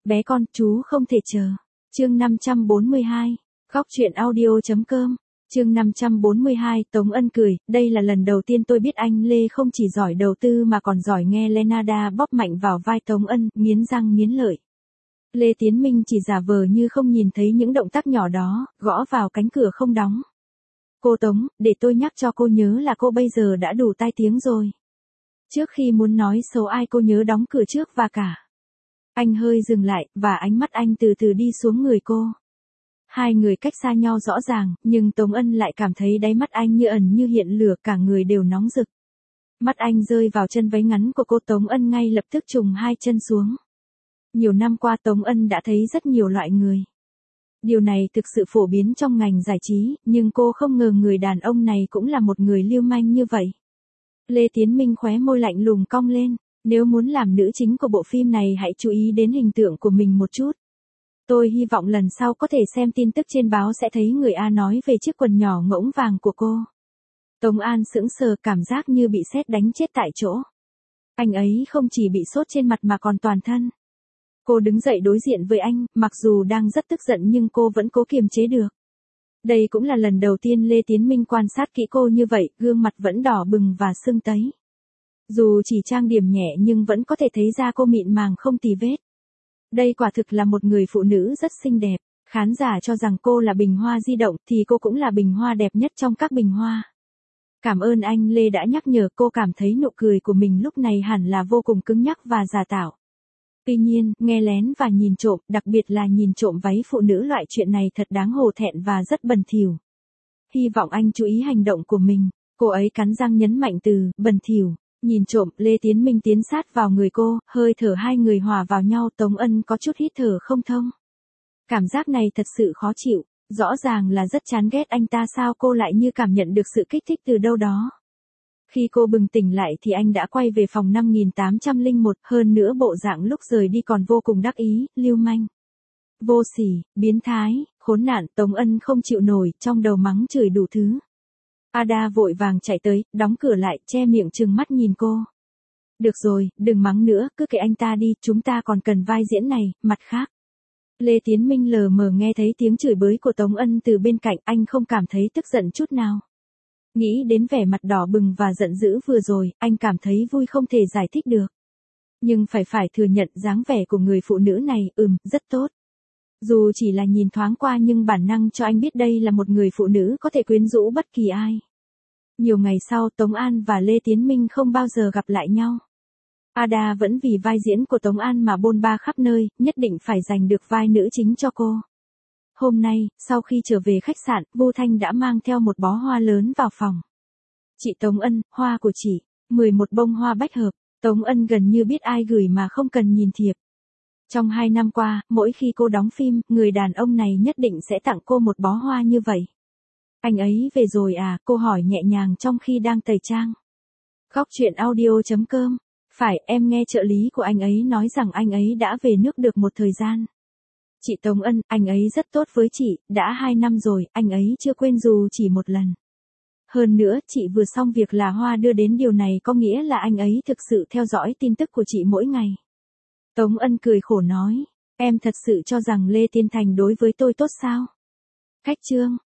Bé con, chú không thể chờ. Chương 542. Khóc chuyện audio.com. Chương 542, Tống Ân cười, đây là lần đầu tiên tôi biết anh Lê không chỉ giỏi đầu tư mà còn giỏi nghe Lenada bóp mạnh vào vai Tống Ân, nghiến răng nghiến lợi. Lê Tiến Minh chỉ giả vờ như không nhìn thấy những động tác nhỏ đó, gõ vào cánh cửa không đóng. Cô Tống, để tôi nhắc cho cô nhớ là cô bây giờ đã đủ tai tiếng rồi. Trước khi muốn nói xấu ai cô nhớ đóng cửa trước và cả. Anh hơi dừng lại, và ánh mắt anh từ từ đi xuống người cô. Hai người cách xa nhau rõ ràng, nhưng Tống Ân lại cảm thấy đáy mắt anh như ẩn như hiện lửa, cả người đều nóng rực. Mắt anh rơi vào chân váy ngắn của cô, Tống Ân ngay lập tức trùng hai chân xuống. Nhiều năm qua Tống Ân đã thấy rất nhiều loại người. Điều này thực sự phổ biến trong ngành giải trí, nhưng cô không ngờ người đàn ông này cũng là một người lưu manh như vậy. Lê Tiến Minh khóe môi lạnh lùng cong lên, nếu muốn làm nữ chính của bộ phim này hãy chú ý đến hình tượng của mình một chút. Tôi hy vọng lần sau có thể xem tin tức trên báo sẽ thấy người A nói về chiếc quần nhỏ ngỗng vàng của cô. Tống An sững sờ, cảm giác như bị sét đánh chết tại chỗ. Anh ấy không chỉ bị sốt trên mặt mà còn toàn thân. Cô đứng dậy đối diện với anh, mặc dù đang rất tức giận nhưng cô vẫn cố kiềm chế được. Đây cũng là lần đầu tiên Lê Tiến Minh quan sát kỹ cô như vậy, gương mặt vẫn đỏ bừng và sưng tấy. Dù chỉ trang điểm nhẹ nhưng vẫn có thể thấy da cô mịn màng không tì vết. Đây quả thực là một người phụ nữ rất xinh đẹp. Khán giả cho rằng cô là bình hoa di động thì cô cũng là bình hoa đẹp nhất trong các bình hoa. Cảm ơn anh Lê đã nhắc nhở, cô cảm thấy nụ cười của mình lúc này hẳn là vô cùng cứng nhắc và giả tạo. Tuy nhiên, nghe lén và nhìn trộm, đặc biệt là nhìn trộm váy phụ nữ, loại chuyện này thật đáng hổ thẹn và rất bẩn thỉu. Hy vọng anh chú ý hành động của mình. Cô ấy cắn răng nhấn mạnh từ bẩn thỉu. Nhìn trộm, Lê Tiến Minh tiến sát vào người cô, hơi thở hai người hòa vào nhau, Tống Ân có chút hít thở không thông. Cảm giác này thật sự khó chịu, rõ ràng là rất chán ghét anh ta, sao cô lại như cảm nhận được sự kích thích từ đâu đó. Khi cô bừng tỉnh lại thì anh đã quay về phòng 5801, hơn nữa bộ dạng lúc rời đi còn vô cùng đắc ý, lưu manh. Vô sỉ, biến thái, khốn nạn, Tống Ân không chịu nổi, trong đầu mắng chửi đủ thứ. Ada vội vàng chạy tới, đóng cửa lại, che miệng trừng mắt nhìn cô. Được rồi, đừng mắng nữa, cứ kệ anh ta đi, chúng ta còn cần vai diễn này. Mặt khác, Lê Tiến Minh lờ mờ nghe thấy tiếng chửi bới của Tống Ân từ bên cạnh, anh không cảm thấy tức giận chút nào. Nghĩ đến vẻ mặt đỏ bừng và giận dữ vừa rồi, anh cảm thấy vui không thể giải thích được. Nhưng phải thừa nhận dáng vẻ của người phụ nữ này, rất tốt. Dù chỉ là nhìn thoáng qua nhưng bản năng cho anh biết đây là một người phụ nữ có thể quyến rũ bất kỳ ai. Nhiều ngày sau, Tống An và Lê Tiến Minh không bao giờ gặp lại nhau. Ada vẫn vì vai diễn của Tống An mà bôn ba khắp nơi, nhất định phải giành được vai nữ chính cho cô. Hôm nay, sau khi trở về khách sạn, Vu Thanh đã mang theo một bó hoa lớn vào phòng. Chị Tống Ân, hoa của chị, 11 bông hoa bách hợp. Tống Ân gần như biết ai gửi mà không cần nhìn thiệp. Trong 2 năm qua, mỗi khi cô đóng phim, người đàn ông này nhất định sẽ tặng cô một bó hoa như vậy. Anh ấy về rồi à, cô hỏi nhẹ nhàng trong khi đang tẩy trang. Khóc chuyện audio.com. Phải, em nghe trợ lý của anh ấy nói rằng anh ấy đã về nước được một thời gian. Chị Tống Ân, anh ấy rất tốt với chị, đã 2 năm rồi, anh ấy chưa quên dù chỉ một lần. Hơn nữa, chị vừa xong việc là hoa đưa đến, điều này có nghĩa là anh ấy thực sự theo dõi tin tức của chị mỗi ngày. Tống Ân cười khổ nói, em thật sự cho rằng Lê Tiên Thành đối với tôi tốt sao? Khách chương.